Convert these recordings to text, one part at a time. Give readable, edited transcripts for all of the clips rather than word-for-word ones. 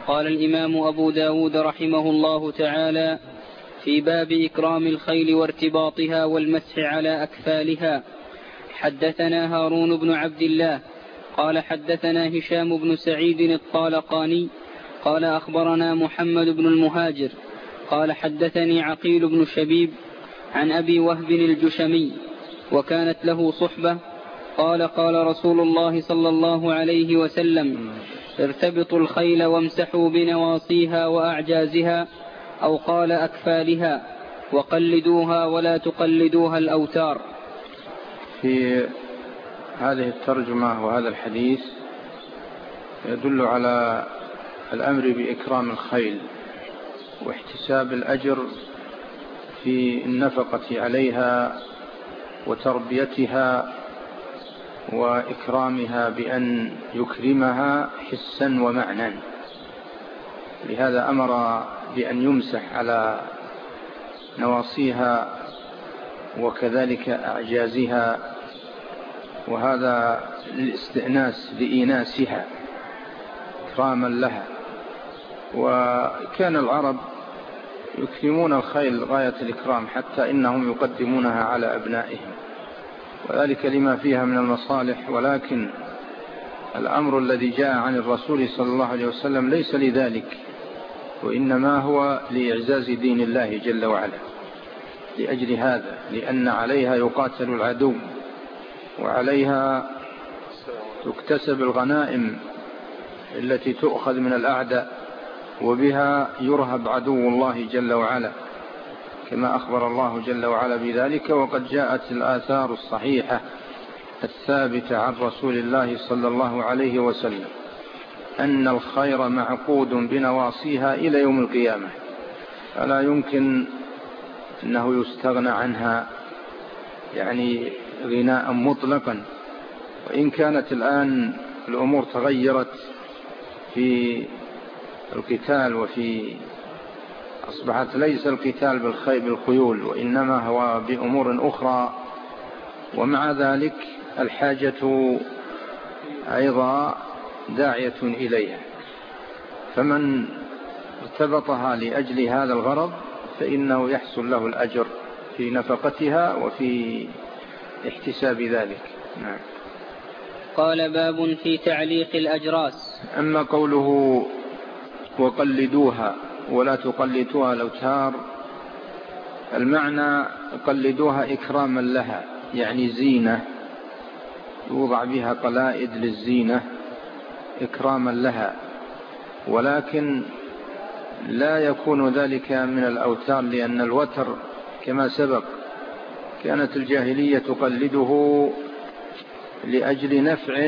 قال الإمام أبو داود رحمه الله تعالى في باب إكرام الخيل وارتباطها والمسح على أكفالها. حدثنا هارون بن عبد الله قال حدثنا هشام بن سعيد الطالقاني قال أخبرنا محمد بن المهاجر قال حدثني عقيل بن شبيب عن أبي وهب الجشمي وكانت له صحبة قال قال رسول الله صلى الله عليه وسلم ارتبطوا الخيل وامسحوا بنواصيها وأعجازها أو قال أكفالها وقلدوها ولا تقلدوها الأوتار. في هذه الترجمة وهذا الحديث يدل على الأمر بإكرام الخيل واحتساب الأجر في النفقة عليها وتربيتها وإكرامها بأن يكرمها حسا ومعنى. لهذا أمر بأن يمسح على نواصيها وكذلك أعجازها، وهذا للاستئناس لإيناسها إكراما لها. وكان العرب يكرمون الخيل غاية الإكرام حتى إنهم يقدمونها على أبنائهم، وذلك لما فيها من المصالح. ولكن الأمر الذي جاء عن الرسول صلى الله عليه وسلم ليس لذلك، وإنما هو لإعزاز دين الله جل وعلا. لأجل هذا، لأن عليها يقاتل العدو وعليها تكتسب الغنائم التي تؤخذ من الأعداء، وبها يرهب عدو الله جل وعلا كما أخبر الله جل وعلا بذلك. وقد جاءت الآثار الصحيحة الثابتة عن رسول الله صلى الله عليه وسلم أن الخير معقود بنواصيها إلى يوم القيامة، فلا يمكن أنه يستغنى عنها يعني غناء مطلقا. وإن كانت الآن الأمور تغيرت في القتال، وفي أصبحت ليس القتال بالخيول وإنما هو بأمور أخرى، ومع ذلك الحاجة أيضا داعية إليها. فمن ارتبطها لأجل هذا الغرض فإنه يحصل له الأجر في نفقتها وفي احتساب ذلك. نعم. قال باب في تعليق الأجراس. أما قوله وقلدوها ولا تقلدوها الأوتار، المعنى قلدوها إكراما لها، يعني زينة يوضع بها قلائد للزينة إكراما لها، ولكن لا يكون ذلك من الأوتار، لأن الوتر كما سبق كانت الجاهلية تقلده لأجل نفع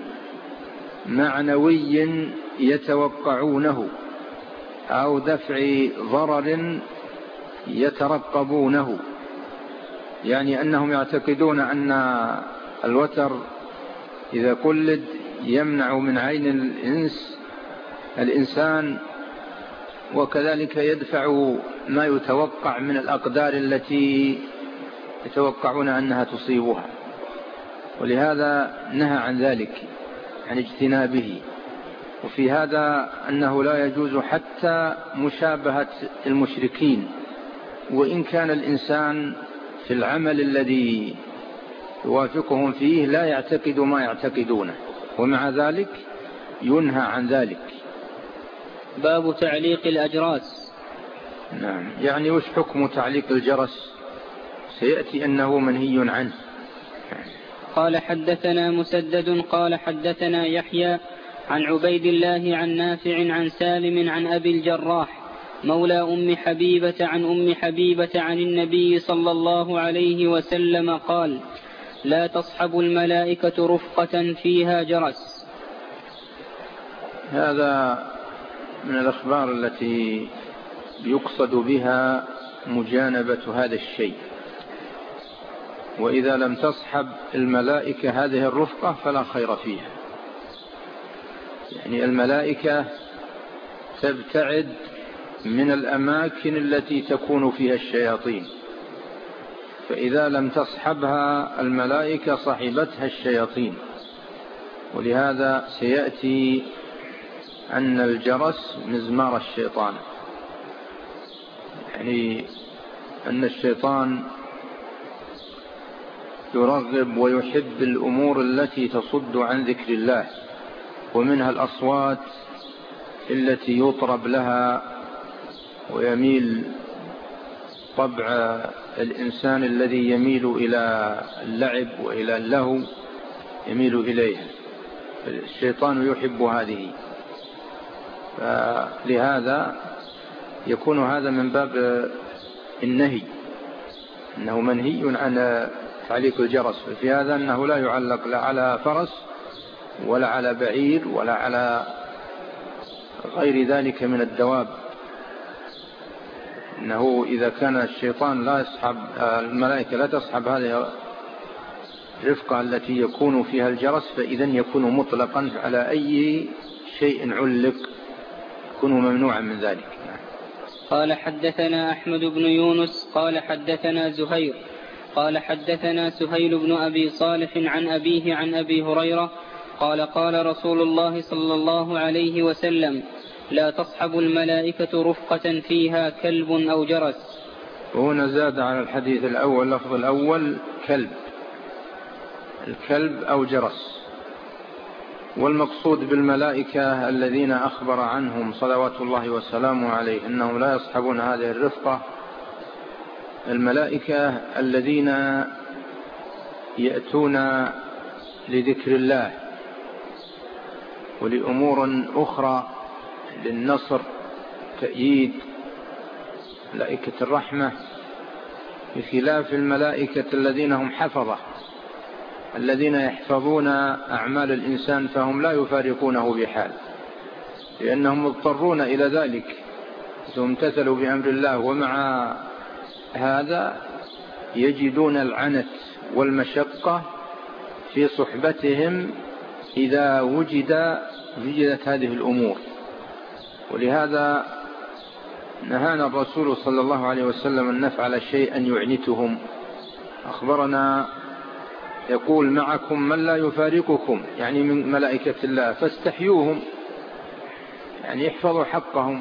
معنوي يتوقعونه أو دفع ضرر يترقبونه، يعني أنهم يعتقدون أن الوتر إذا قلد يمنع من عين الإنسان، وكذلك يدفع ما يتوقع من الأقدار التي يتوقعون أنها تصيبها، ولهذا نهى عن ذلك، عن اجتنابه. وفي هذا أنه لا يجوز حتى مشابهة المشركين، وإن كان الإنسان في العمل الذي يوافقهم فيه لا يعتقد ما يعتقدونه، ومع ذلك ينهى عن ذلك. باب تعليق الأجراس. نعم، يعني وش حكم تعليق الجرس؟ سيأتي أنه منهي عنه. قال حدثنا مسدد قال حدثنا يحيى عن عبيد الله عن نافع عن سالم عن أبي الجراح مولى أم حبيبة عن أم حبيبة عن النبي صلى الله عليه وسلم قال: لا تصحب الملائكة رفقة فيها جرس. هذا من الأخبار التي يقصد بها مجانبة هذا الشيء، وإذا لم تصحب الملائكة هذه الرفقة فلا خير فيها. يعني الملائكة تبتعد من الأماكن التي تكون فيها الشياطين، فإذا لم تصحبها الملائكة صحبتها الشياطين. ولهذا سيأتي أن الجرس مزمار الشيطان، يعني أن الشيطان يرغب ويحب الأمور التي تصد عن ذكر الله، ومنها الأصوات التي يطرب لها ويميل طبع الإنسان الذي يميل إلى اللعب وإلى اللهو يميل إليها. الشيطان يحب هذه، فلهذا يكون هذا من باب النهي، أنه منهي عن تعليق الجرس. في هذا أنه لا يعلق لا على فرس ولا على بعير ولا على غير ذلك من الدواب، إنه إذا كان الشيطان لا يصحب، الملائكة لا تصحب هذه الرفقة التي يكون فيها الجرس، فإذا يكون مطلقا على أي شيء علق يكون ممنوعا من ذلك. قال حدثنا أحمد بن يونس قال حدثنا زهير قال حدثنا سهيل بن أبي صالح عن أبيه عن أبي هريرة قال قال رسول الله صلى الله عليه وسلم: لا تصحب الملائكة رفقة فيها كلب أو جرس. وهنا زاد على الحديث الأول لفظ الأول كلب، الكلب أو جرس. والمقصود بالملائكة الذين أخبر عنهم صلوات الله وسلامه عليه أنهم لا يصحبون هذه الرفقة، الملائكة الذين يأتون لذكر الله ولأمور أخرى، للنصر، تأييد، ملائكة الرحمة، بخلاف الملائكة الذين هم حفظة، الذين يحفظون أعمال الإنسان فهم لا يفارقونه بحال، لأنهم مضطرون إلى ذلك، امتثلوا بأمر الله، ومع هذا يجدون العنت والمشقة في صحبتهم إذا وجدت هذه الأمور. ولهذا نهانا الرسول صلى الله عليه وسلم أن نفعل شيئا يعنتهم. أخبرنا يقول: معكم من لا يفارقكم، يعني من ملائكة الله، فاستحيوهم، يعني يحفظوا حقهم.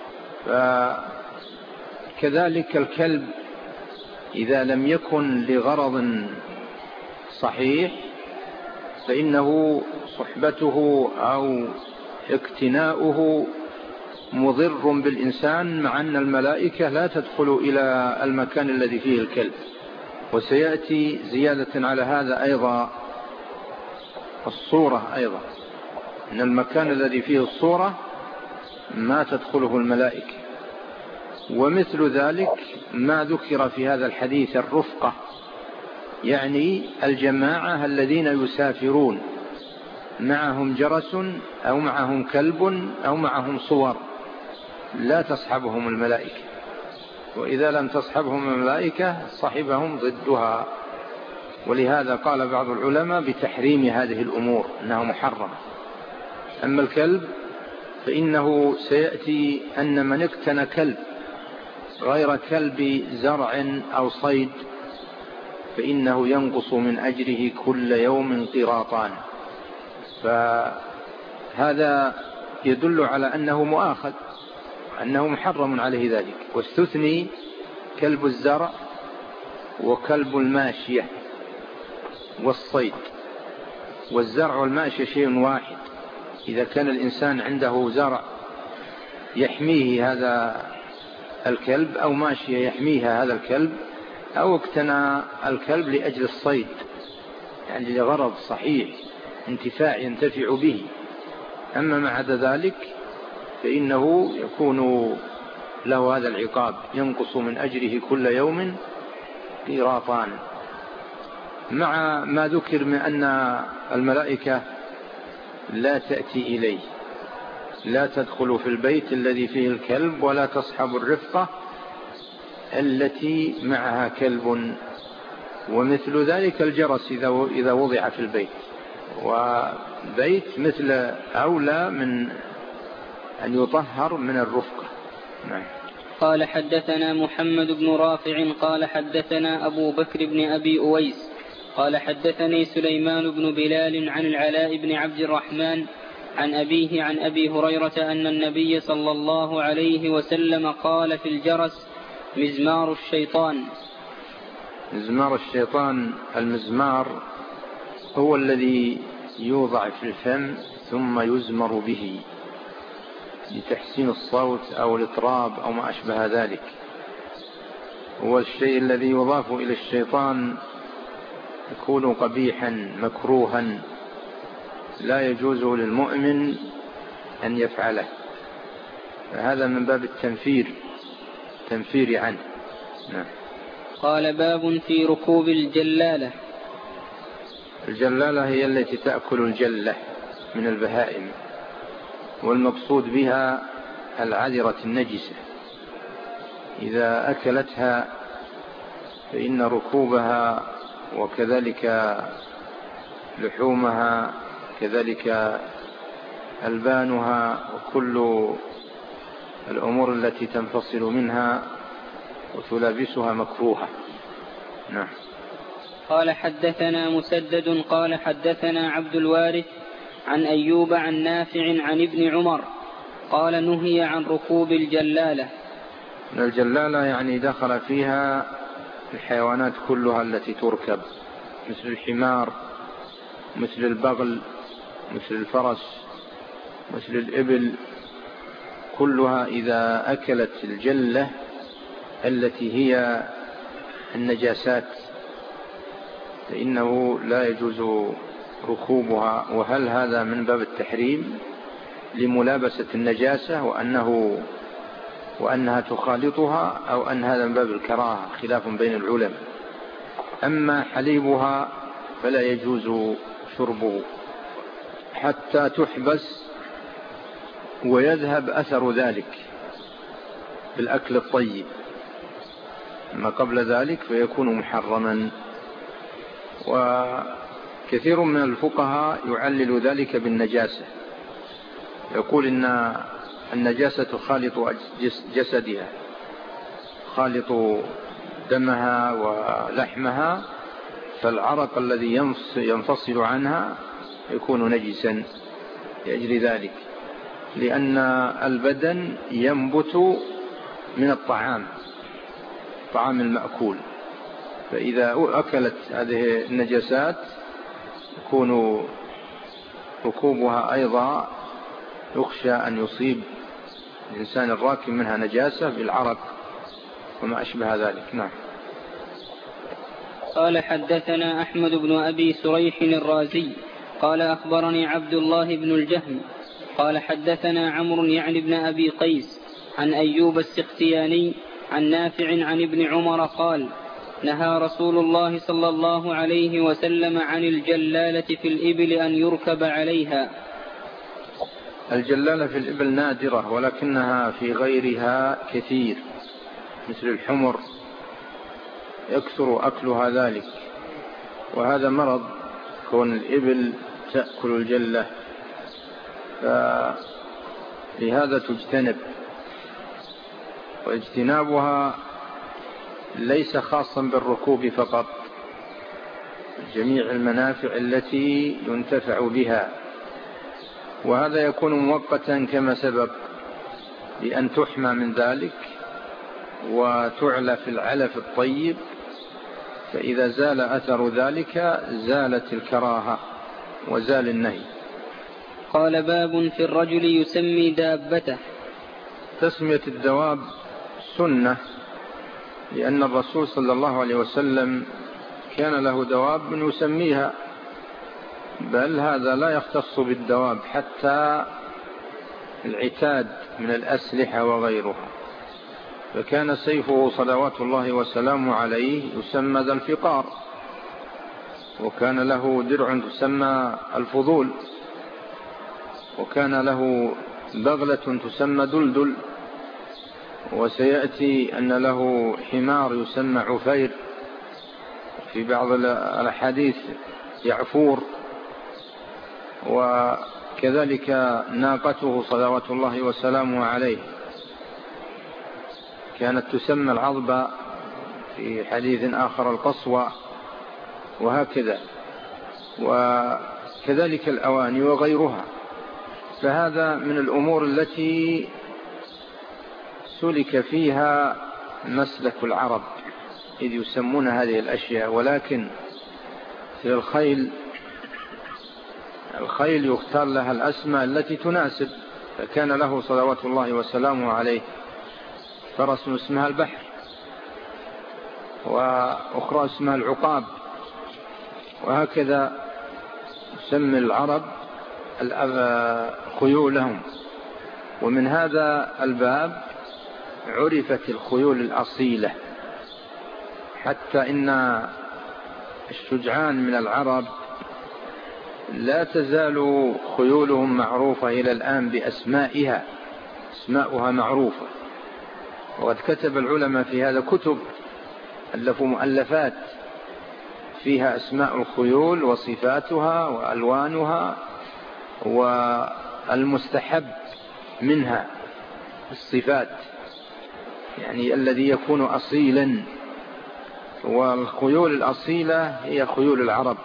فكذلك الكلب إذا لم يكن لغرض صحيح فإنه صحبته أو اقتناؤه مضر بالإنسان، مع أن الملائكة لا تدخل إلى المكان الذي فيه الكلب. وسيأتي زيادة على هذا أيضا الصورة، أيضا أن المكان الذي فيه الصورة ما تدخله الملائكة. ومثل ذلك ما ذكر في هذا الحديث الرفقة، يعني الجماعة الذين يسافرون معهم جرس أو معهم كلب أو معهم صور، لا تصحبهم الملائكة. وإذا لم تصحبهم الملائكة صحبهم ضدها. ولهذا قال بعض العلماء بتحريم هذه الأمور، أنها محرمة. أما الكلب فإنه سيأتي أن من اقتنى كلب غير كلب زرع أو صيد فإنه ينقص من أجره كل يوم قيراطان. فهذا يدل على أنه مؤاخذ، أنه محرم عليه ذلك. واستثني كلب الزرع وكلب الماشية والصيد. والزرع والماشية شيء واحد. إذا كان الإنسان عنده زرع يحميه هذا الكلب، أو ماشية يحميها هذا الكلب، أو اقتنى الكلب لأجل الصيد، يعني لغرض صحيح انتفاع ينتفع به، أما ما عدا ذلك فإنه يكون له هذا العقاب، ينقص من أجره كل يوم قيراطان. مع ما ذكر من أن الملائكة لا تأتي إليه، لا تدخل في البيت الذي فيه الكلب، ولا تصحب الرفقة التي معها كلب. ومثل ذلك الجرس إذا وضع في البيت، وبيت مثل أولى من أن يطهر من الرفقة. نعم. قال حدثنا محمد بن رافع قال حدثنا أبو بكر بن أبي أويس قال حدثني سليمان بن بلال عن العلاء بن عبد الرحمن عن أبيه عن أبي هريرة أن النبي صلى الله عليه وسلم قال في الجرس: مزمار الشيطان. مزمار الشيطان، المزمار هو الذي يوضع في الفم ثم يزمر به لتحسين الصوت أو الإطراب أو ما أشبه ذلك. هو الشيء الذي يضاف إلى الشيطان يكون قبيحا مكروها لا يجوز للمؤمن أن يفعله، فهذا من باب التنفير عنه. نعم. قال: باب في ركوب الجلالة. الجلالة هي التي تأكل الجلة من البهائم، والمقصود بها العذرة النجسة، إذا أكلتها فإن ركوبها وكذلك لحومها كذلك ألبانها وكل الأمور التي تنفصل منها وتلابسها مكروهة. نعم. قال: حدثنا مسدد قال حدثنا عبد الوارث عن أيوب عن نافع عن ابن عمر قال: نهي عن ركوب الجلالة. الجلالة يعني دخل فيها الحيوانات كلها التي تركب، مثل الحمار، مثل البغل، مثل الفرس، مثل الإبل، كلها إذا أكلت الجلة التي هي النجاسات فإنه لا يجوز ركوبها. وهل هذا من باب التحريم لملابسة النجاسة وأنها تخالطها، أو أن هذا من باب الكراهة؟ خلاف بين العلماء. أما حليبها فلا يجوز شربه حتى تحبس ويذهب أثر ذلك بالأكل الطيب، أما قبل ذلك فيكون محرما. وكثير من الفقهاء يعلل ذلك بالنجاسة، يقول إن النجاسة تخالط جسدها، خالط دمها ولحمها، فالعرق الذي ينفصل عنها يكون نجسا لأجل ذلك، لأن البدن ينبت من الطعام المأكول، فإذا أكلت هذه النجاسات يكون ركوبها أيضا يخشى أن يصيب الإنسان الراكب منها نجاسة بالعرق وما أشبه ذلك. نعم. قال: حدثنا أحمد بن أبي سريح الرازي قال: أخبرني عبد الله بن الجهم قال: حدثنا عمرو يعني بن أبي قيس عن أيوب السختياني عن نافع عن ابن عمر قال: نهى رسول الله صلى الله عليه وسلم عن الجلالة في الإبل أن يركب عليها. الجلالة في الإبل نادرة، ولكنها في غيرها كثير، مثل الحمر يكثر أكلها ذلك، وهذا مرض كون الإبل تأكل الجلة، فلهذا تجتنب. واجتنابها ليس خاصا بالركوب فقط، جميع المنافع التي ينتفع بها، وهذا يكون مؤقتا كما سبق، بأن تحمى من ذلك وتعلى في العلف الطيب، فإذا زال أثر ذلك زالت الكراهة وزال النهي. قال: باب في الرجل يسمي دابته. تسمية الدواب سنة، لأن الرسول صلى الله عليه وسلم كان له دواب من يسميها، بل هذا لا يختص بالدواب، حتى العتاد من الأسلحة وغيرها، فكان سيفه صلوات الله وسلامه عليه يسمى ذا الفقار، وكان له درع تسمى الفضول، وكان له بغلة تسمى دلدل، وسيأتي أن له حمار يسمى عفير، في بعض الحديث يعفور، وكذلك ناقته صلوات الله وسلامه عليه كانت تسمى العضبة، في حديث آخر القصوى، وهكذا، وكذلك الأواني وغيرها. فهذا من الأمور التي سلك فيها مسلك العرب إذ يسمون هذه الأشياء. ولكن في الخيل يختار لها الأسماء التي تناسب. فكان له صلوات الله وسلامه عليه فرس اسمها البحر، وأخرى اسمها العقاب، وهكذا يسمي العرب خيولهم. ومن هذا الباب عرفت الخيول الأصيلة، حتى إن الشجعان من العرب لا تزال خيولهم معروفة إلى الآن بأسمائها، أسماؤها معروفة. وقد كتب العلماء في هذا كتب، ألفوا مؤلفات فيها أسماء الخيول وصفاتها وألوانها والمستحب منها الصفات، يعني الذي يكون أصيلا. والخيول الأصيلة هي خيول العرب،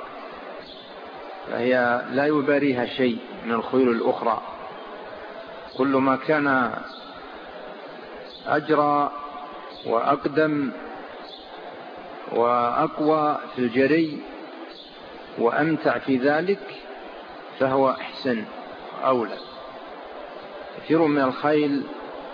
فهي لا يباريها شيء من الخيول الأخرى. كل ما كان أجرى وأقدم وأقوى في الجري وأمتع في ذلك فهو أحسن أولى. كثير من الخيل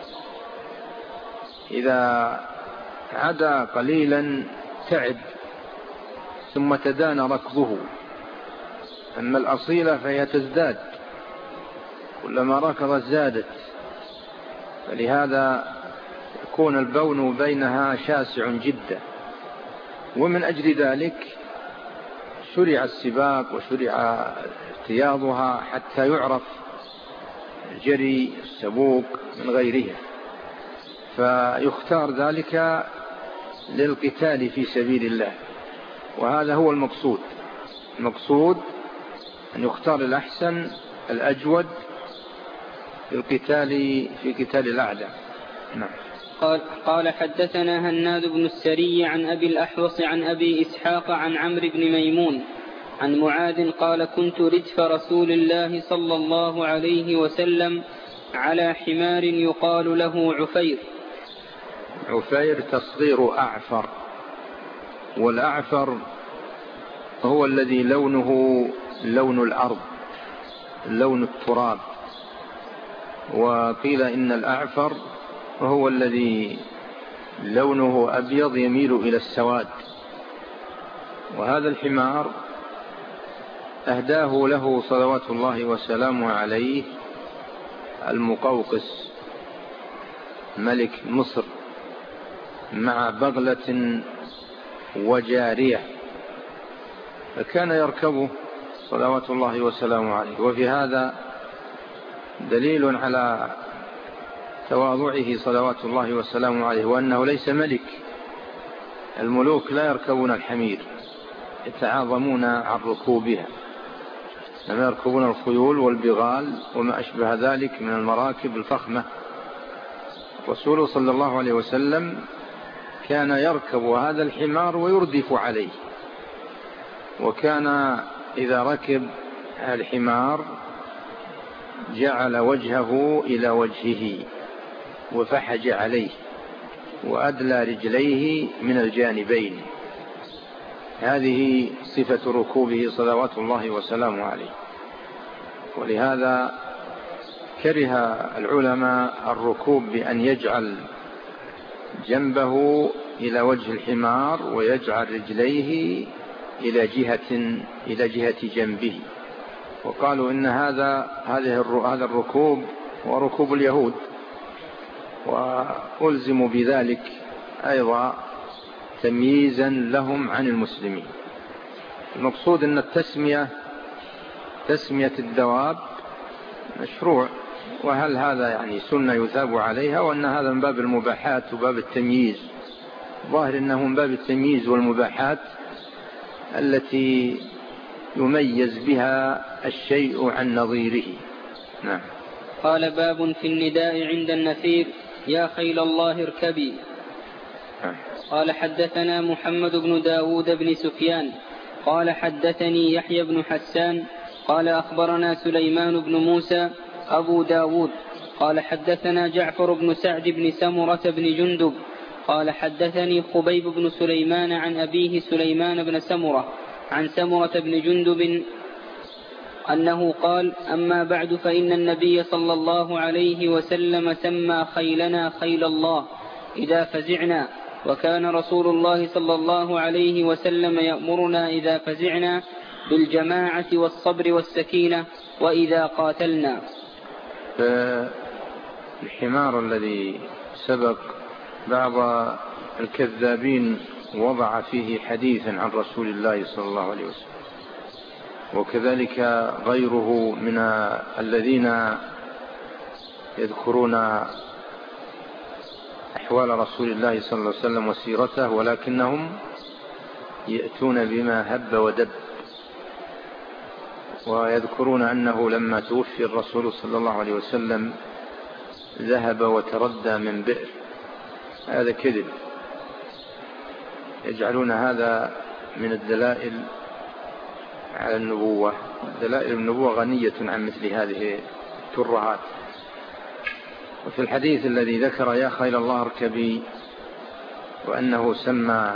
إذا عدا قليلا تعب ثم تدان ركبه، أما الأصيلة فهي تزداد، كلما ركضت زادت، فلهذا يكون البون بينها شاسع جدا. ومن أجل ذلك شرع السباق وشرع ارتياضها حتى يعرف الجري السبوق من غيرها، فيختار ذلك للقتال في سبيل الله. وهذا هو المقصود أن يختار الأحسن الأجود في قتال الأعداء. نعم. قال حدثنا هناد بن السري عن أبي الأحوص عن أبي إسحاق عن عمرو بن ميمون عن معاذ قال كنت ردف رسول الله صلى الله عليه وسلم على حمار يقال له عفير. عفير تصغير أعفر، والأعفر هو الذي لونه لون الأرض، لون التراب. وقيل إن الأعفر هو الذي لونه أبيض يميل إلى السواد. وهذا الحمار أهداه له صلوات الله وسلامه عليه المقوقس ملك مصر مع بغلة وجارية، فكان يركبه صلوات الله وسلامه عليه. وفي هذا دليل على تواضعه صلوات الله وسلامه عليه، وأنه ليس ملك. الملوك لا يركبون الحمير، يتعاظمون عن ركوبها، لما يركبون الخيول والبغال وما أشبه ذلك من المراكب الفخمة. رسول صلى الله عليه وسلم كان يركب هذا الحمار ويردف عليه، وكان إذا ركب الحمار جعل وجهه إلى وجهه وفحج عليه وأدلى رجليه من الجانبين. هذه صفة ركوبه صلوات الله وسلامه عليه. ولهذا كره العلماء الركوب بأن يجعل جنبه إلى وجه الحمار ويجعل رجليه إلى جهة جنبه، وقالوا إن هذا الركوب هو ركوب اليهود، وألزموا بذلك أيضا تمييزا لهم عن المسلمين. المقصود أن تسمية الدواب مشروع، وهل هذا يعني سنة يثاب عليها، وأن هذا من باب المباحات وباب التمييز؟ ظاهر أنه من باب التمييز والمباحات التي يميز بها الشيء عن نظيره. نعم. قال باب في النداء عند النفير يا خيل الله اركبي. قال حدثنا محمد بن داود بن سفيان قال حدثني يحيى بن حسان قال أخبرنا سليمان بن موسى أبو داود قال حدثنا جعفر بن سعد بن سمرة بن جندب قال حدثني خبيب بن سليمان عن أبيه سليمان بن سمرة عن سمرة بن جندب أنه قال أما بعد فإن النبي صلى الله عليه وسلم سمى خيلنا خيل الله إذا فزعنا، وكان رسول الله صلى الله عليه وسلم يأمرنا إذا فزعنا بالجماعة والصبر والسكينة وإذا قاتلنا. الحمار الذي سبق بعض الكذابين وضع فيه حديثا عن رسول الله صلى الله عليه وسلم، وكذلك غيره من الذين يذكرون أحوال رسول الله صلى الله عليه وسلم وسيرته، ولكنهم يأتون بما هب ودب، ويذكرون أنه لما توفي الرسول صلى الله عليه وسلم ذهب وتردى من بئر. هذا كذب، يجعلون هذا من الدلائل على النبوة. دلائل النبوة غنية عن مثل هذه الترهات. وفي الحديث الذي ذكر يا خيل الله اركبي، وأنه سمى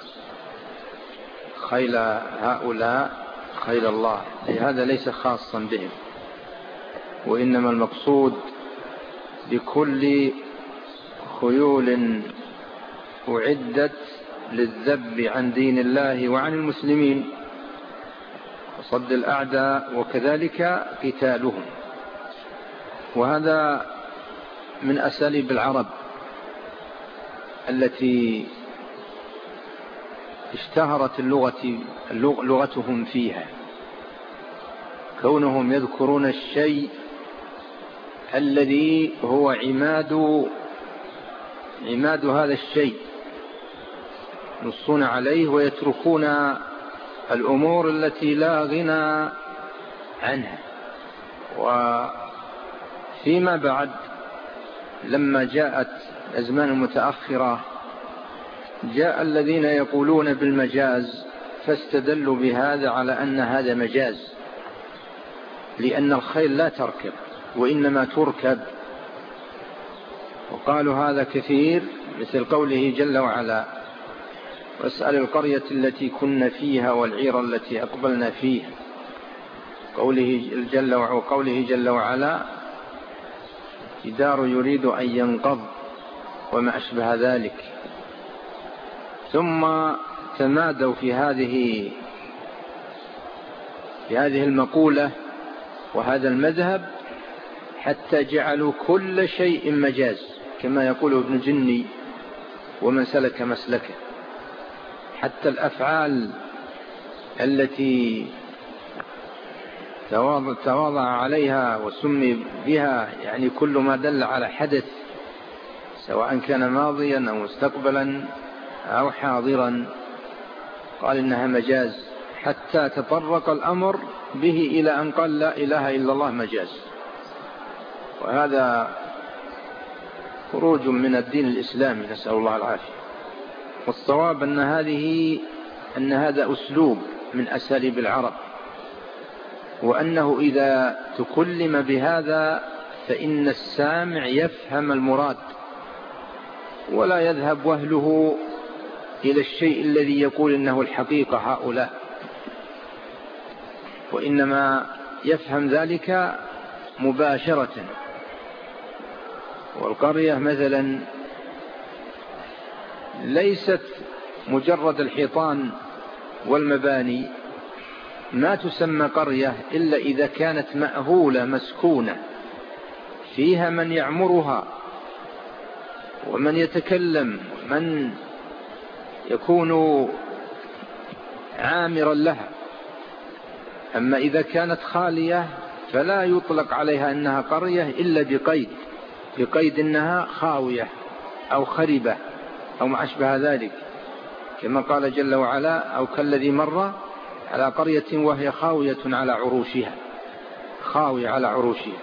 خيل هؤلاء خيل الله، هذا ليس خاصا بهم، وإنما المقصود بكل خيول أعدت للذب عن دين الله وعن المسلمين وصد الأعداء، وكذلك قتالهم. وهذا من أساليب العرب التي اشتهرت لغتهم فيها، كونهم يذكرون الشيء الذي هو عماد هذا الشيء، ينصون عليه ويتركون الأمور التي لا غنى عنها. وفيما بعد لما جاءت الأزمان المتأخرة جاء الذين يقولون بالمجاز، فاستدلوا بهذا على أن هذا مجاز، لأن الخيل لا تركب وإنما تركب. وقالوا هذا كثير، مثل قوله جل وعلا واسأل القرية التي كنا فيها والعير التي أقبلنا فيها، وقوله جل وعلا جدار يريد أن ينقض وما أشبه ذلك. ثم تمادوا في هذه المقولة وهذا المذهب حتى جعلوا كل شيء مجاز، كما يقول ابن جني ومن سلك مسلكه. حتى الأفعال التي تواضع عليها وسمي بها، يعني كل ما دل على حدث سواء كان ماضيا أو مستقبلا أو حاضرا، قال إنها مجاز، حتى تطرق الأمر به إلى أن قال لا إله إلا الله مجاز. وهذا خروج من الدين الإسلامي، نسأل الله العافية. والصواب أن هذا أسلوب من أساليب العرب، وأنه إذا تكلم بهذا فإن السامع يفهم المراد ولا يذهب وهله إلى الشيء الذي يقول إنه الحقيقة هؤلاء، وإنما يفهم ذلك مباشرة. والقرية مثلا ليست مجرد الحيطان والمباني، ما تسمى قرية إلا إذا كانت مأهولة مسكونة فيها من يعمرها ومن يتكلم من يكون عامرا لها. أما إذا كانت خالية فلا يطلق عليها أنها قرية إلا بقيد أنها خاوية أو خربة أو ما أشبه ذلك، كما قال جل وعلا أو كالذي مر على قرية وهي خاوية على عروشها.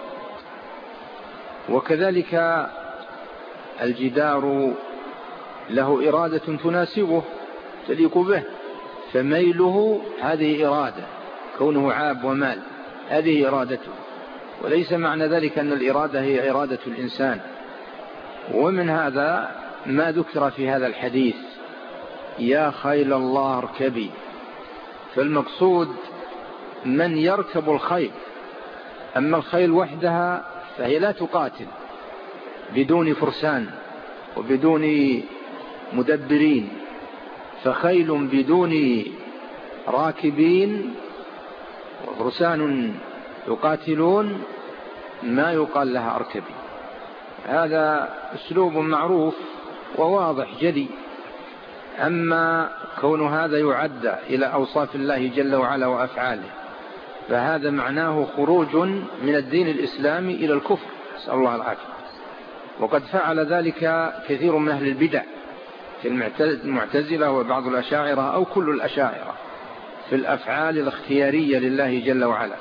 وكذلك الجدار له إرادة تناسبه تليق به، فميله هذه إرادة، كونه عاب ومال هذه إرادته. وليس معنى ذلك أن الإرادة هي إرادة الإنسان. ومن هذا ما ذكر في هذا الحديث يا خيل الله اركبي، فالمقصود من يركب الخيل. أما الخيل وحدها فهي لا تقاتل بدون فرسان وبدون مدبرين، فخيل بدون راكبين وفرسان يقاتلون ما يقال لها اركبي. هذا أسلوب معروف وواضح جلي. أما كون هذا يعد إلى أوصاف الله جل وعلا وأفعاله فهذا معناه خروج من الدين الإسلامي إلى الكفر، نسأل الله العافية. وقد فعل ذلك كثير من أهل البدع في المعتزلة وبعض الأشاعرة أو كل الأشاعرة في الأفعال الاختيارية لله جل وعلا،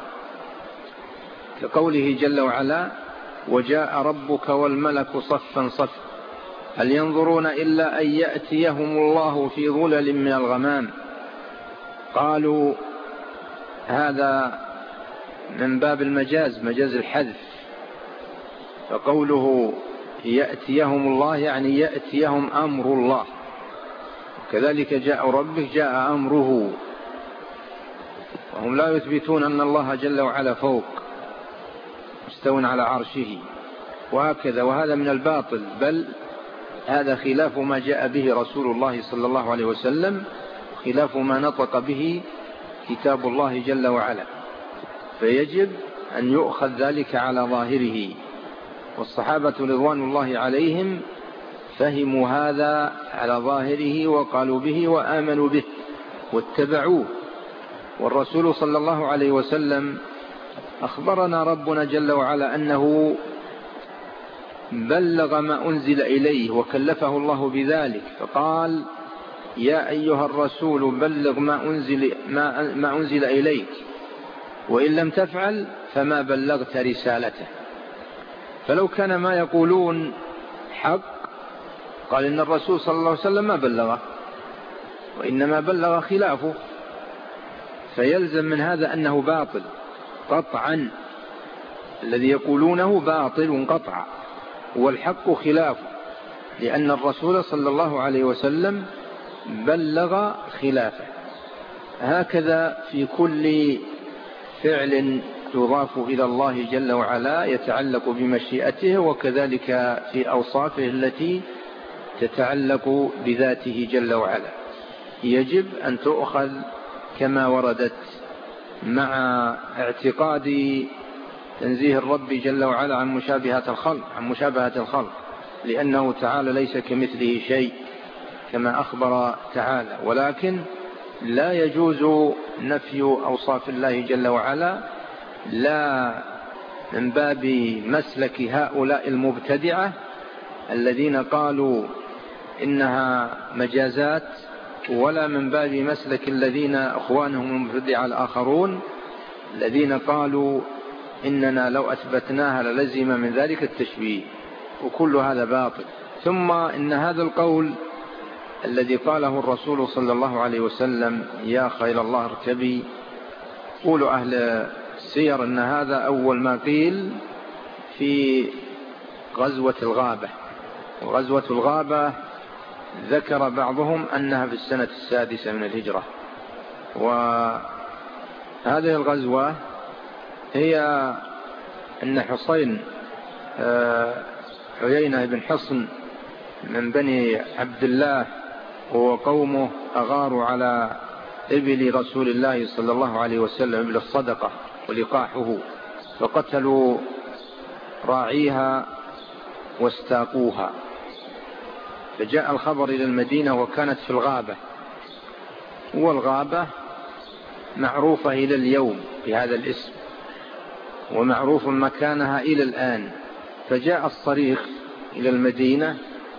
كقوله جل وعلا وجاء ربك والملك صفا صفا هل ينظرون إلا أن يأتيهم الله في ظلل من الغمام. قالوا هذا من باب المجاز، مجاز الحذف، فقوله يأتيهم الله يعني يأتيهم أمر الله، كذلك جاء ربك جاء أمره، وهم لا يثبتون أن الله جل وعلا فوق مستو على عرشه وهكذا، وهذا من الباطل، بل هذا خلاف ما جاء به رسول الله صلى الله عليه وسلم، خلاف ما نطق به كتاب الله جل وعلا، فيجب أن يؤخذ ذلك على ظاهره. والصحابة رضوان الله عليهم فهموا هذا على ظاهره وقالوا به وآمنوا به واتبعوه. والرسول صلى الله عليه وسلم أخبرنا ربنا جل وعلا أنه بلغ ما أنزل إليه وكلفه الله بذلك، فقال يا أيها الرسول بلغ ما أنزل إليك وإن لم تفعل فما بلغت رسالته. فلو كان ما يقولون حق قال إن الرسول صلى الله عليه وسلم ما بلغه وإنما بلغ خلافه، فيلزم من هذا أنه باطل قطعا، الذي يقولونه باطل قطعا والحق خلافه، لأن الرسول صلى الله عليه وسلم بلغ خلافه. هكذا في كل فعل يضاف إلى الله جل وعلا يتعلق بمشيئته، وكذلك في أوصافه التي تتعلق بذاته جل وعلا يجب أن تؤخذ كما وردت، مع اعتقاد تنزيه الرب جل وعلا عن مشابهة الخلق، لأنه تعالى ليس كمثله شيء كما أخبر تعالى. ولكن لا يجوز نفي أوصاف الله جل وعلا، لا من باب مسلك هؤلاء المبتدعة الذين قالوا إنها مجازات، ولا من باب مسلك الذين أخوانهم المبتدعة الآخرون الذين قالوا إننا لو أثبتناها للزم من ذلك التشبيه، وكل هذا باطل. ثم إن هذا القول الذي قاله الرسول صلى الله عليه وسلم يا خيل الله اركبي، قول أهل السير أن هذا أول ما قيل في غزوة الغابة، وغزوة الغابة ذكر بعضهم أنها في السنة 6 من الهجرة. وهذه الغزوة هي أن حصين عيينة بن حصن من بني عبد الله وقومه أغاروا على إبل رسول الله صلى الله عليه وسلم، إبل الصدقة ولقاحه، فقتلوا راعيها واستاقوها، فجاء الخبر إلى المدينة وكانت في الغابة، والغابة معروفة إلى اليوم بهذا الاسم ومعروف مكانها إلى الآن. فجاء الصريخ إلى المدينة،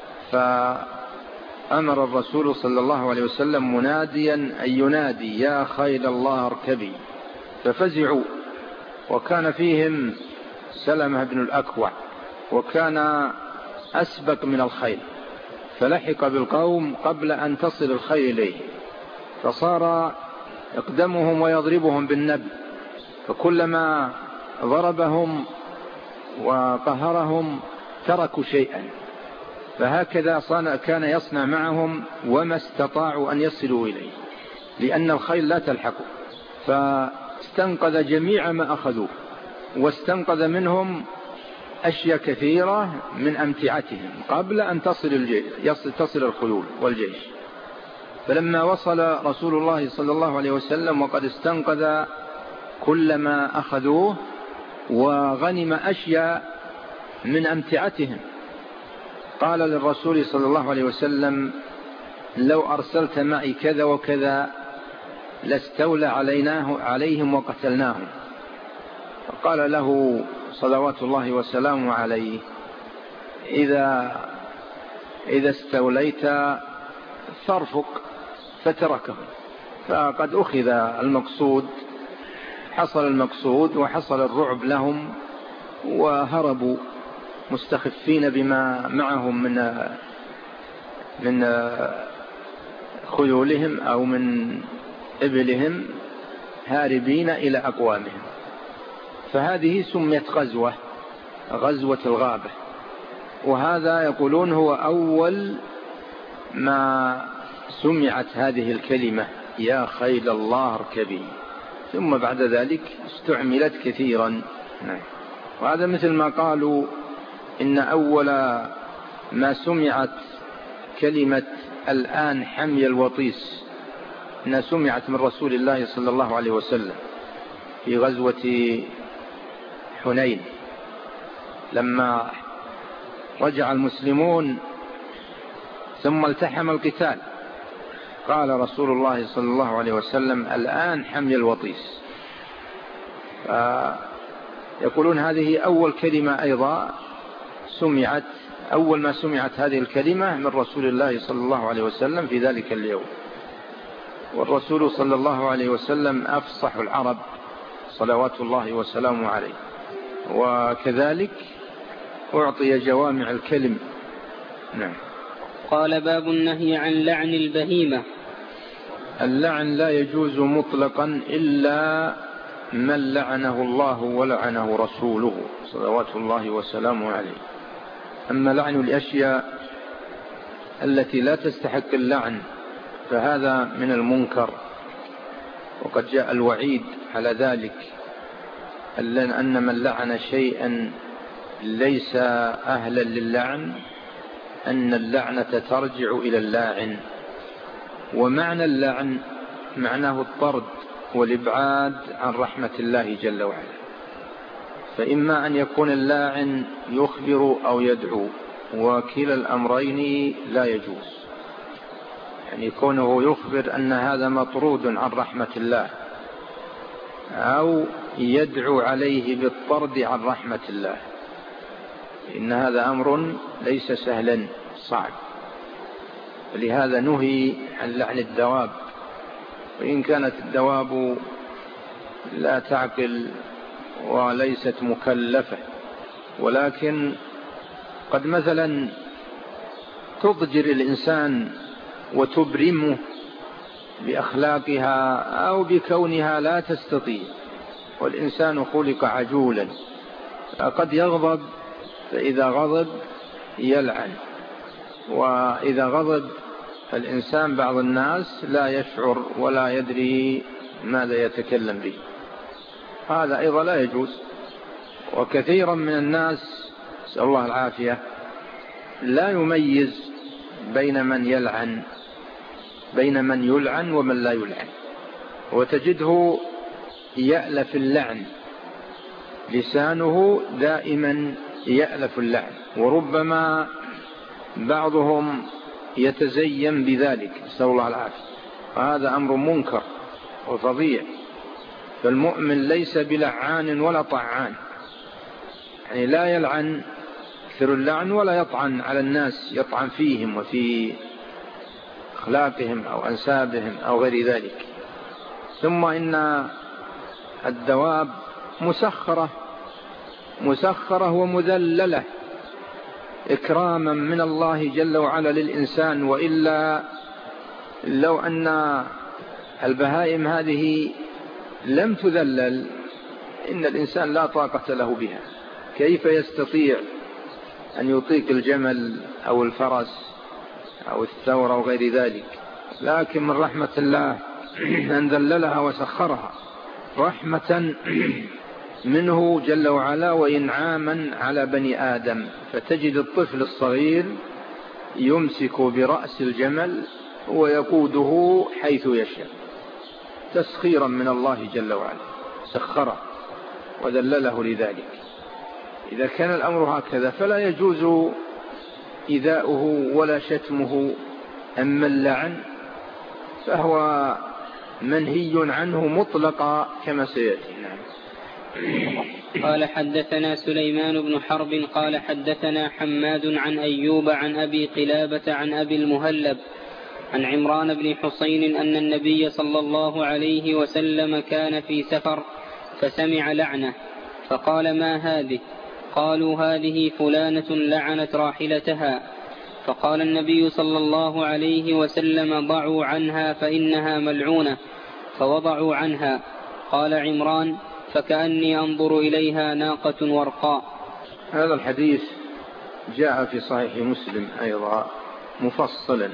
فأمر الرسول صلى الله عليه وسلم مناديا أن ينادي يا خيل الله اركبي، ففزعوا، وكان فيهم سلمة بن الأكوع وكان أسبق من الخيل، فلحق بالقوم قبل أن تصل الخيل إليه، فصار يقدمهم ويضربهم بالنبل، فكلما ضربهم وقهرهم تركوا شيئا، فهكذا كان يصنع معهم وما استطاعوا أن يصلوا إليه، لأن الخيل لا تلحقه. فاستنقذ جميع ما أخذوه، واستنقذ منهم أشياء كثيرة من أمتعتهم قبل أن تصل الخيول والجيش. فلما وصل رسول الله صلى الله عليه وسلم وقد استنقذ كل ما أخذوه وغنم أشياء من أمتعتهم، قال للرسول صلى الله عليه وسلم: لو أرسلت معي كذا وكذا لاستولى عليهم وقتلناهم. فقال له صلوات الله وسلامه عليه: إذا استوليت فارفق، فتركهم. فقد أخذ المقصود، حصل المقصود وحصل الرعب لهم، وهربوا مستخفين بما معهم من خيولهم أو من إبلهم، هاربين إلى أقوامهم. فهذه سميت غزوة الغابة. وهذا يقولون هو أول ما سمعت هذه الكلمة: يا خيل الله اركبي. ثم بعد ذلك استعملت كثيرا. وهذا مثل ما قالوا إن أول ما سمعت كلمة الآن حمي الوطيس إنها سمعت من رسول الله صلى الله عليه وسلم في غزوة حنين، لما رجع المسلمون ثم التحم القتال، قال رسول الله صلى الله عليه وسلم: الآن حمي الوطيس. يقولون هذه أول كلمة أيضا سمعت، أول ما سمعت هذه الكلمة من رسول الله صلى الله عليه وسلم في ذلك اليوم. والرسول صلى الله عليه وسلم أفصح العرب صلوات الله وسلامه عليه، وكذلك أعطي جوامع الكلم. نعم. قال: باب النهي عن لعن البهيمة. اللعن لا يجوز مطلقا إلا من لعنه الله ولعنه رسوله صلوات الله وسلامه عليه. أما لعن الأشياء التي لا تستحق اللعن فهذا من المنكر، وقد جاء الوعيد على ذلك، أن من لعن شيئا ليس أهلا للعن أن اللعنة ترجع إلى اللاعن. ومعنى اللعن معناه الطرد والإبعاد عن رحمة الله جل وعلا. فإما أن يكون اللاعن يخبر أو يدعو، وكلا الأمرين لا يجوز، يعني كونه يخبر أن هذا مطرود عن رحمة الله، أو يدعو عليه بالطرد عن رحمة الله، إن هذا أمر ليس سهلا، صعب. ولهذا نهي عن لعن الدواب، وإن كانت الدواب لا تعقل وليست مكلفة، ولكن قد مثلا تضجر الإنسان وتبرمه بأخلاقها أو بكونها لا تستطيع، والإنسان خلق عجولا، قد يغضب، فإذا غضب يلعن. وإذا غضب الإنسان بعض الناس لا يشعر ولا يدري ماذا يتكلم به، هذا أيضا لا يجوز. وكثيرا من الناس نسأل الله العافية لا يميز بين من يلعن ومن لا يلعن، وتجده يألف اللعن، لسانه دائما يألف اللعن، وربما بعضهم يتزين بذلك نسأل الله العافية. هذا أمر منكر وفظيع. فالمؤمن ليس بلعان ولا طعان، يعني لا يلعن كثر اللعن ولا يطعن على الناس، يطعن فيهم وفي أخلاقهم أو أنسابهم أو غير ذلك. ثم إن الدواب مسخرة ومذللة إكراما من الله جل وعلا للإنسان، وإلا لو أن البهائم هذه لم تذلل إن الإنسان لا طاقة له بها، كيف يستطيع أن يطيق الجمل أو الفرس أو الثور أو غير ذلك؟ لكن من رحمة الله أن ذللها وسخرها رحمة منه جل وعلا وإنعاما على بني آدم. فتجد الطفل الصغير يمسك برأس الجمل ويقوده حيث يشاء تسخيرا من الله جل وعلا، سخره وذلله لذلك. إذا كان الأمر هكذا فلا يجوز إيذاؤه ولا شتمه. أما اللعن فهو منهي عنه مطلقا كما سيأتي. قال حدثنا سليمان بن حرب قال حدثنا حماد عن أيوب عن أبي قلابة عن أبي المهلب عن عمران بن حسين أن النبي صلى الله عليه وسلم كان في سفر فسمع لعنة فقال: ما هذه؟ قالوا: هذه فلانة لعنت راحلتها. فقال النبي صلى الله عليه وسلم: ضعوا عنها فإنها ملعونة. فوضعوا عنها. قال عمران: فكأني أنظر إليها ناقة ورقاء. هذا الحديث جاء في صحيح مسلم أيضا مفصلا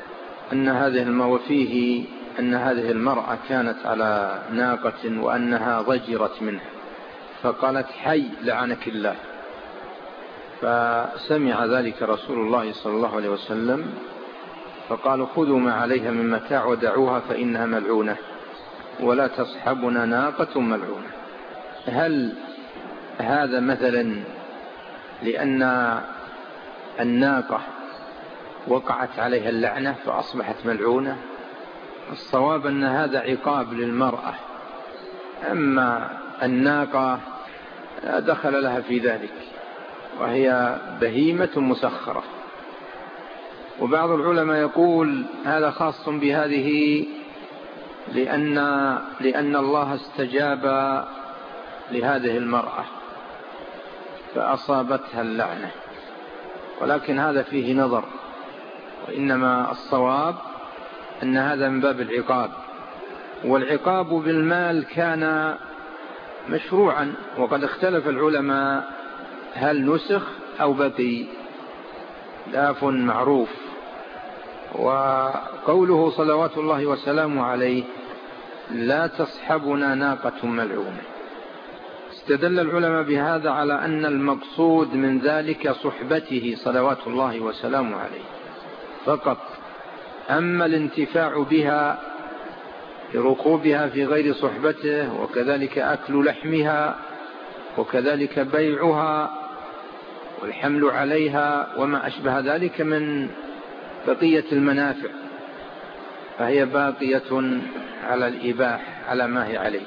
وفيه أن هذه المرأة كانت على ناقة وأنها ضجرت منها فقالت: حي لعنك الله. فسمع ذلك رسول الله صلى الله عليه وسلم فقالوا: خذوا ما عليها من متاع ودعوها فإنها ملعونة ولا تصحبنا ناقة ملعونة. هل هذا مثلا لأن الناقة وقعت عليها اللعنة فأصبحت ملعونة؟ الصواب أن هذا عقاب للمرأة، أما الناقة دخل لها في ذلك وهي بهيمة مسخرة. وبعض العلماء يقول هذا خاص بهذه لأن الله استجاب لهذه المرأة فأصابتها اللعنة، ولكن هذا فيه نظر، وإنما الصواب أن هذا من باب العقاب. والعقاب بالمال كان مشروعا، وقد اختلف العلماء هل نسخ أو بقي، خلاف معروف. وقوله صلوات الله وسلامه عليه: لا تصحبنا ناقة ملعونة، استدل العلماء بهذا على أن المقصود من ذلك صحبته صلوات الله وسلامه عليه فقط. أما الانتفاع بها بركوبها في غير صحبته، وكذلك أكل لحمها، وكذلك بيعها والحمل عليها وما أشبه ذلك من بقية المنافع، فهي باقية على الإباح على ما هي عليه.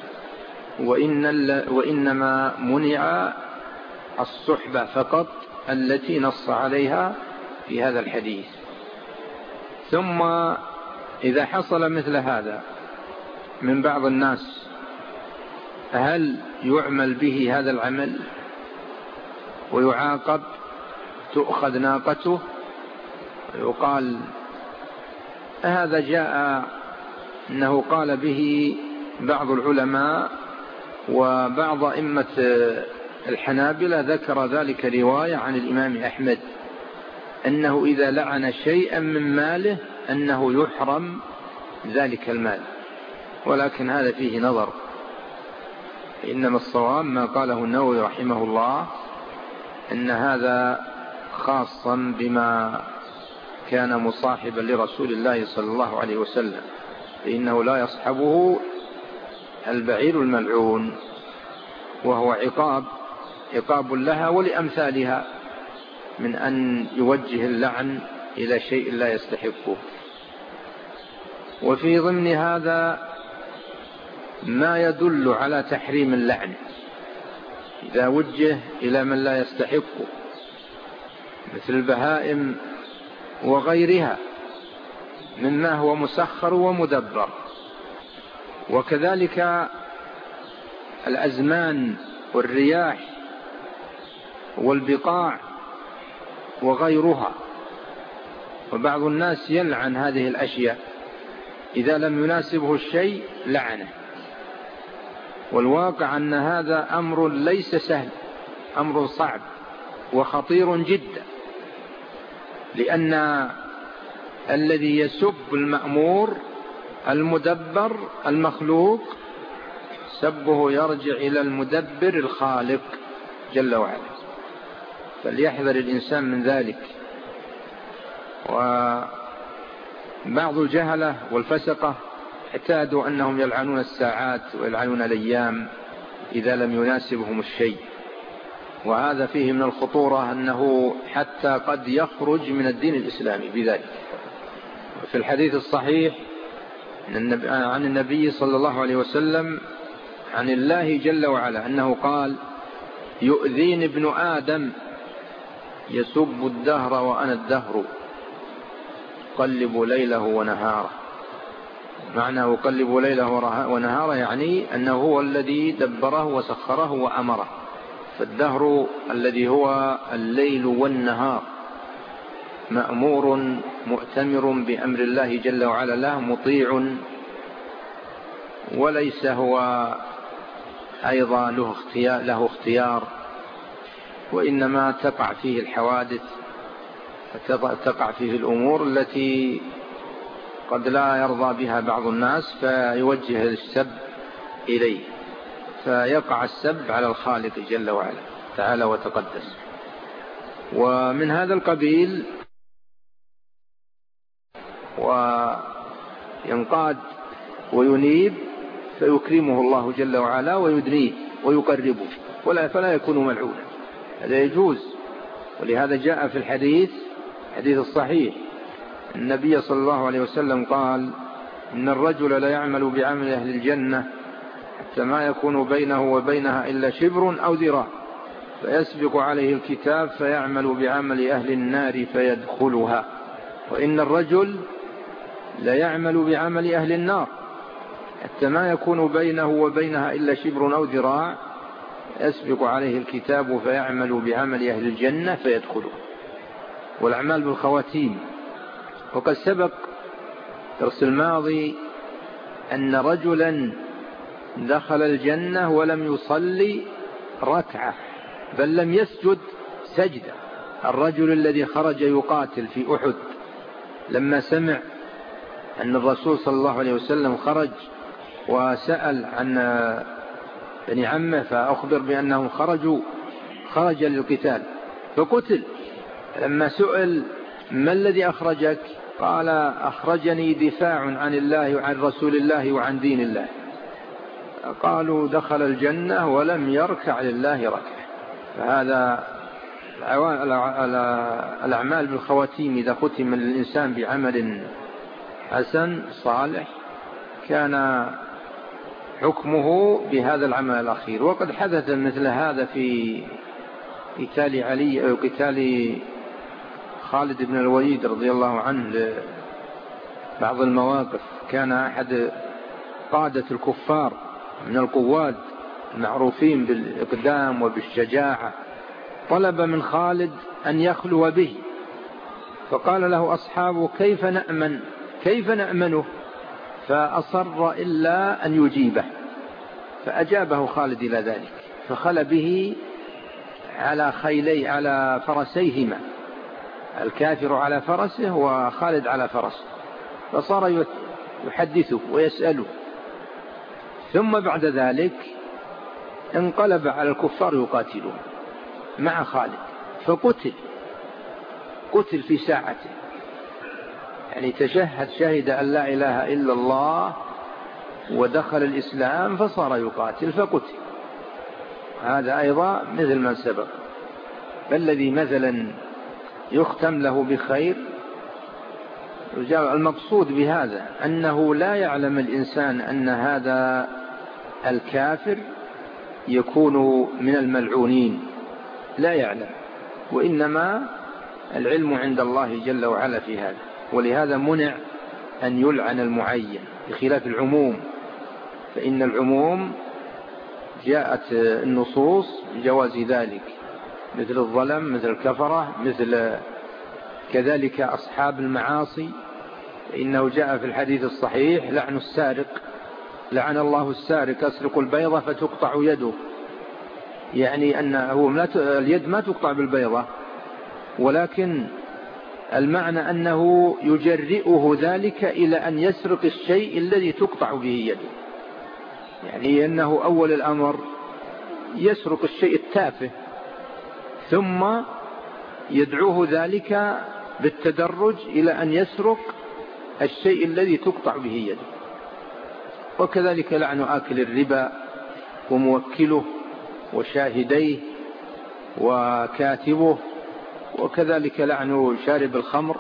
وإنما منع الصحبة فقط التي نص عليها في هذا الحديث. ثم إذا حصل مثل هذا من بعض الناس هل يعمل به هذا العمل ويعاقب؟ تؤخذ ناقته ويقال هذا جاء أنه قال به بعض العلماء وبعض أئمة الحنابلة، ذكر ذلك رواية عن الإمام أحمد أنه إذا لعن شيئا من ماله أنه يحرم ذلك المال، ولكن هذا فيه نظر. إنما الصواب ما قاله النووي رحمه الله أن هذا خاصا بما كان مصاحبا لرسول الله صلى الله عليه وسلم، فإنه لا يصحبه البعير الملعون، وهو عقاب لها ولأمثالها من أن يوجه اللعن إلى شيء لا يستحقه. وفي ضمن هذا ما يدل على تحريم اللعن إذا وجه إلى من لا يستحقه، مثل البهائم وغيرها مما هو مسخر ومدبر، وكذلك الأزمان والرياح والبقاع وغيرها. وبعض الناس يلعن هذه الأشياء إذا لم يناسبه الشيء لعنه، والواقع أن هذا أمر ليس سهل، أمر صعب وخطير جدا، لأن الذي يسب المأمور المدبر المخلوق سبه يرجع إلى المدبر الخالق جل وعلا، فليحذر الإنسان من ذلك. وبعض الجهلة والفسقة اعتادوا أنهم يلعنون الساعات ويلعنون الأيام إذا لم يناسبهم الشيء، وهذا فيه من الخطورة أنه حتى قد يخرج من الدين الإسلامي بذلك. في الحديث الصحيح عن النبي صلى الله عليه وسلم عن الله جل وعلا أنه قال: يؤذيني ابن آدم يسب الدهر وأنا الدهر أقلب ليله ونهاره. معنى أقلب ليله ونهاره يعني أنه هو الذي دبره وسخره وأمره، فالدهر الذي هو الليل والنهار مأمور مؤتمر بأمر الله جل وعلا له، مطيع، وليس هو أيضا له اختيار، وإنما تقع فيه الحوادث، تقع فيه الأمور التي قد لا يرضى بها بعض الناس فيوجه السب إليه، فيقع السب على الخالق جل وعلا تعالى وتقدس. ومن هذا القبيل وينقاد وينيب فيكرمه الله جل وعلا ويدنيه ويقربه فلا يكون ملعونا، هذا يجوز. ولهذا جاء في الحديث الصحيح النبي صلى الله عليه وسلم قال: إن الرجل لا يعمل بعمل أهل الجنة حتى ما يكون بينه وبينها إلا شبر أو ذراع، فيسبق عليه الكتاب فيعمل بعمل أهل النار فيدخلها. وإن الرجل لا يعمل بعمل أهل النار حتى ما يكون بينه وبينها إلا شبر أو ذراع، يسبق عليه الكتاب فيعمل بعمل أهل الجنة فيدخله. والأعمال بالخواتيم. وقد سبق درس الماضي أن رجلا دخل الجنة ولم يصلي ركعة بل لم يسجد سجدة. الرجل الذي خرج يقاتل في أحد لما سمع أن الرسول صلى الله عليه وسلم وسأل عن بني عمه فأخبر بأنهم خرج للقتال فقتل. لما سئل: ما الذي أخرجك؟ قال: أخرجني دفاع عن الله وعن رسول الله وعن دين الله. قالوا: دخل الجنة ولم يركع لله ركعة. فهذا الأعمال بالخواتيم إذا ختم الإنسان بعمل حسن صالح كان حكمه بهذا العمل الأخير. وقد حدث مثل هذا في قتال علي أو قتال خالد بن الوليد رضي الله عنه. بعض المواقف كان أحد قادة الكفار من القواد المعروفين بالإقدام وبالشجاعة طلب من خالد أن يخلو به، فقال له أصحابه: كيف نأمنه؟ فأصر إلا أن يجيبه، فأجابه خالد إلى ذلك، فخلى به على فرسيهما، الكافر على فرسه وخالد على فرسه، فصار يحدثه ويسأله. ثم بعد ذلك انقلب على الكفار يقاتلون مع خالد فقتل في ساعته، يعني شهد أن لا إله إلا الله ودخل الإسلام فصار يقاتل فقتل. هذا أيضا مثل من سبق. فالذي مثلا يختم له بخير، المقصود بهذا أنه لا يعلم الإنسان أن هذا الكافر يكون من الملعونين، لا يعلم، وإنما العلم عند الله جل وعلا في هذا. ولهذا منع أن يلعن المعين بخلاف العموم، فإن العموم جاءت النصوص بجواز ذلك، مثل الظلم، مثل الكفرة، مثل كذلك أصحاب المعاصي. إنه جاء في الحديث الصحيح: لعن السارق لعن الله السارق يسرق البيضة فتقطع يده، يعني أنه اليد ما تقطع بالبيضة، ولكن المعنى أنه يجرئه ذلك إلى أن يسرق الشيء الذي تقطع به يده، يعني أنه أول الأمر يسرق الشيء التافه ثم يدعوه ذلك بالتدرج إلى أن يسرق الشيء الذي تقطع به يده. وكذلك لعن آكل الربا وموكله وشاهديه وكاتبه، وكذلك لعن شارب الخمر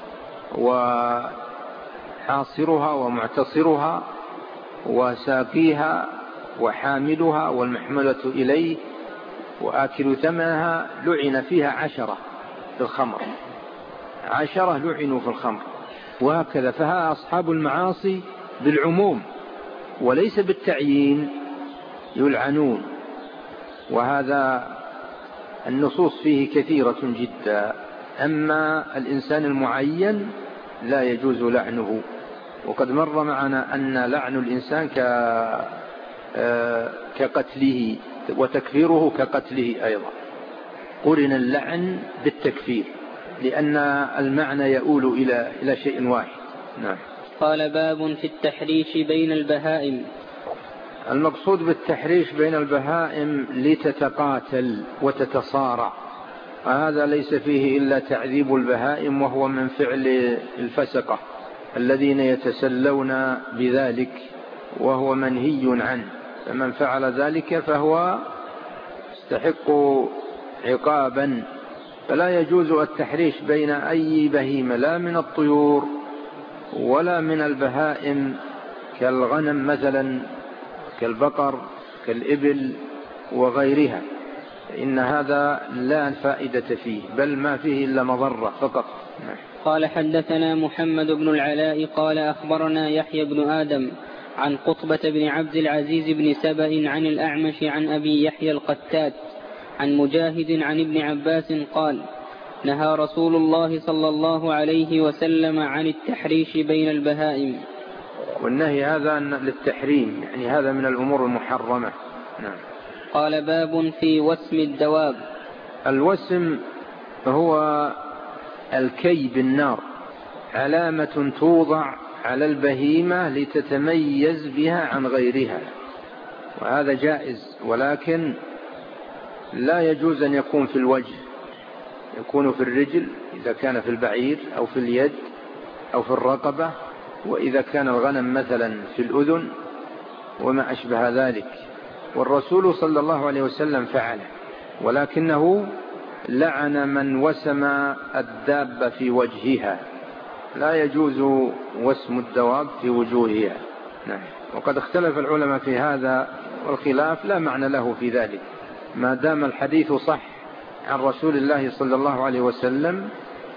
وحاصرها ومعتصرها وساقيها وحاملها والمحملة إليه وآكل ثمنها، لعن فيها 10 في الخمر، 10 لعنوا في الخمر. وهكذا فها أصحاب المعاصي بالعموم وليس بالتعيين يلعنون، وهذا النصوص فيه كثيرة جدا. أما الإنسان المعين لا يجوز لعنه، وقد مر معنا أن لعن الإنسان كقتله وتكفيره كقتله أيضا، قرن اللعن بالتكفير لأن المعنى يؤول إلى شيء واحد. نعم. قال باب في التحريش بين البهائم. المقصود بالتحريش بين البهائم لتتقاتل وتتصارع، وهذا ليس فيه إلا تعذيب البهائم، وهو من فعل الفسقة الذين يتسلون بذلك، وهو منهي عنه، فمن فعل ذلك فهو يستحق عقابا. فلا يجوز التحريش بين أي بهيمة، لا من الطيور ولا من البهائم كالغنم مثلا، كالبقر، كالإبل وغيرها، إن هذا لا فائدة فيه، بل ما فيه إلا مضرة فقط. قال حدثنا محمد بن العلاء قال أخبرنا يحيى بن آدم عن قطبة بن عبد العزيز بن سبأ عن الأعمش عن أبي يحيى القتات عن مجاهد عن ابن عباس قال نهى رسول الله صلى الله عليه وسلم عن التحريش بين البهائم. والنهي هذا للتحريم، يعني هذا من الأمور المحرمة. نعم. قال باب في وسم الدواب. الوسم هو الكي بالنار، علامة توضع على البهيمة لتتميز بها عن غيرها، وهذا جائز، ولكن لا يجوز أن يكون في الوجه، يكون في الرجل إذا كان في البعير، أو في اليد، أو في الرقبة، وإذا كان الغنم مثلا في الأذن وما أشبه ذلك. والرسول صلى الله عليه وسلم فعل، ولكنه لعن من وسم الدابة في وجهها، لا يجوز وسم الدواب في وجوهها. نعم. وقد اختلف العلماء في هذا، والخلاف لا معنى له في ذلك، ما دام الحديث صح عن رسول الله صلى الله عليه وسلم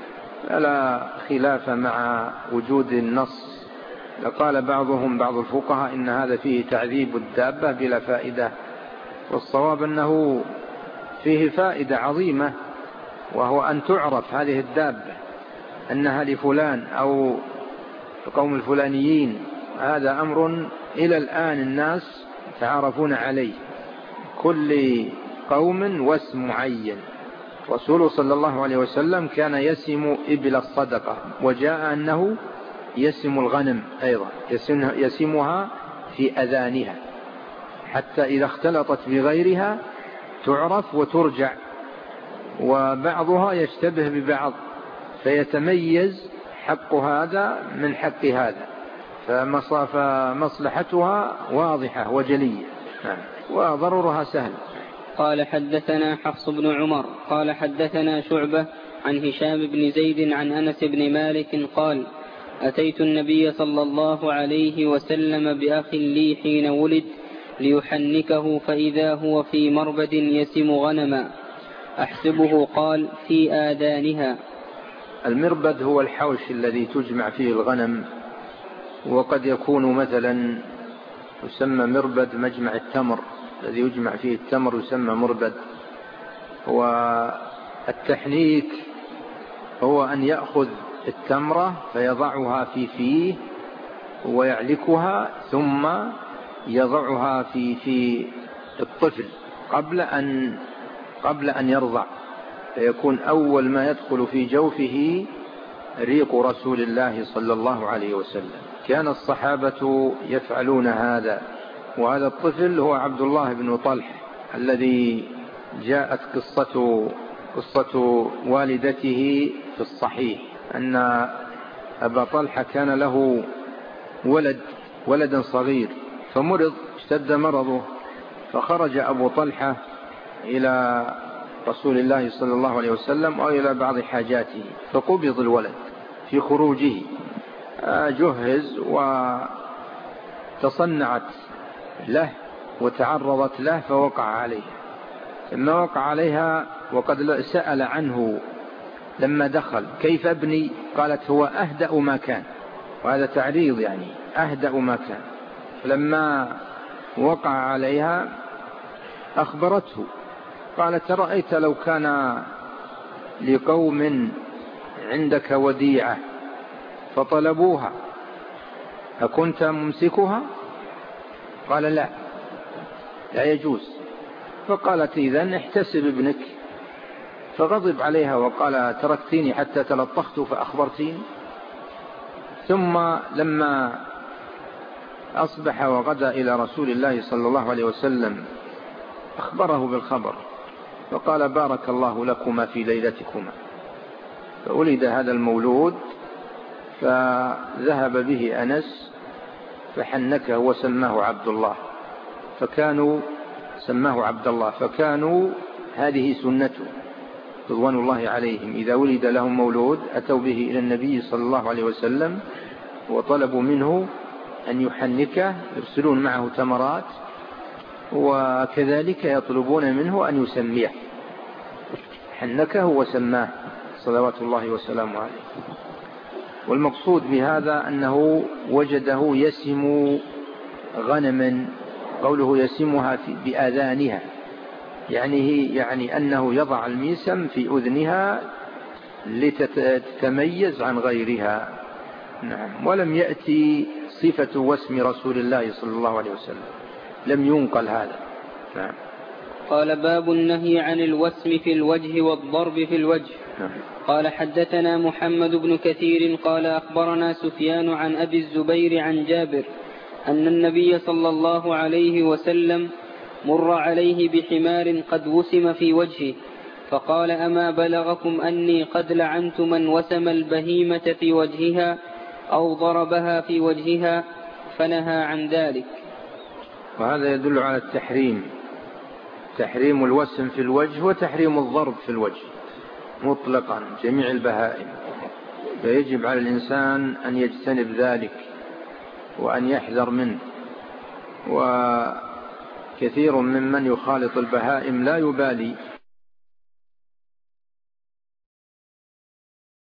فلا خلاف مع وجود النص. لقال بعض الفقهاء إن هذا فيه تعذيب الدابة بلا فائدة، والصواب أنه فيه فائدة عظيمة، وهو أن تعرف هذه الدابة أنها لفلان أو القوم الفلانيين. هذا أمر إلى الآن الناس تعرفون عليه، كل قوم واسم معين. رسول صلى الله عليه وسلم كان يسم إبل الصدقة، وجاء أنه يسم الغنم أيضا، يسمها في أذانها حتى إذا اختلطت بغيرها تعرف وترجع، وبعضها يشتبه ببعض فيتميز حق هذا من حق هذا، فمصلحتها واضحة وجلية وضررها سهل. قال حدثنا حفص بن عمر قال حدثنا شعبة عن هشام بن زيد عن أنس بن مالك قال أتيت النبي صلى الله عليه وسلم بأخ لي حين ولد ليحنكه، فإذا هو في مربد يسم غنما أحسبه قال في آذانها. المربد هو الحوش الذي تجمع فيه الغنم، وقد يكون مثلا يسمى مربد مجمع التمر، الذي يجمع فيه التمر يسمى مربد. والتحنيك هو أن يأخذ التمرة فيضعها في فيه ويعلكها ثم يضعها في الطفل قبل أن يرضع، فيكون أول ما يدخل في جوفه ريق رسول الله صلى الله عليه وسلم. كان الصحابة يفعلون هذا. وهذا الطفل هو عبد الله بن طلحة الذي جاءت قصة والدته في الصحيح أن أبا طلحة كان له ولد صغير فمرض، اشتد مرضه، فخرج أبو طلحة إلى رسول الله صلى الله عليه وسلم أو إلى بعض حاجاته، فقبض الولد في خروجه، جهز وتصنعت له وتعرضت له فوقع عليه. لما وقع عليها وقد سأل عنه لما دخل كيف ابني، قالت هو أهدأ ما كان، وهذا تعريض يعني أهدأ ما كان. فلما وقع عليها أخبرته، قالت رأيت لو كان لقوم عندك وديعة فطلبوها أكنت ممسكها؟ قال لا يجوز. فقالت إذن احتسب ابنك. فغضب عليها وقال تركتيني حتى تلطخت فأخبرتيني. ثم لما أصبح وغدا إلى رسول الله صلى الله عليه وسلم أخبره بالخبر، فقال بارك الله لكما في ليلتكما. فولد هذا المولود، فذهب به أنس فحنكه وسماه عبد الله، فكانوا هذه سنته رضوان الله عليهم، إذا ولد لهم مولود أتوا به إلى النبي صلى الله عليه وسلم وطلبوا منه أن يحنكه، يرسلون معه تمرات، وكذلك يطلبون منه أن يسميه. حنكه وسماه صلوات الله وسلامه عليه. والمقصود بهذا أنه وجده يسم غنما، قوله يسمها بآذانها، يعني أنه يضع الميسم في أذنها لتتميز عن غيرها. نعم. ولم يأتي صفة وسم رسول الله صلى الله عليه وسلم، لم ينقل هذا. نعم. قال باب النهي عن الوسم في الوجه والضرب في الوجه. نعم. قال حدثنا محمد بن كثير قال أخبرنا سفيان عن أبي الزبير عن جابر أن النبي صلى الله عليه وسلم مر عليه بحمار قد وسم في وجهه، فقال أما بلغكم أني قد لعنت من وسم البهيمة في وجهها أو ضربها في وجهها؟ فنهى عن ذلك. وهذا يدل على تحريم الوسم في الوجه وتحريم الضرب في الوجه مطلقا جميع البهائم، فيجب على الإنسان أن يجتنب ذلك وأن يحذر منه. وكثير ممن يخالط البهائم لا يبالي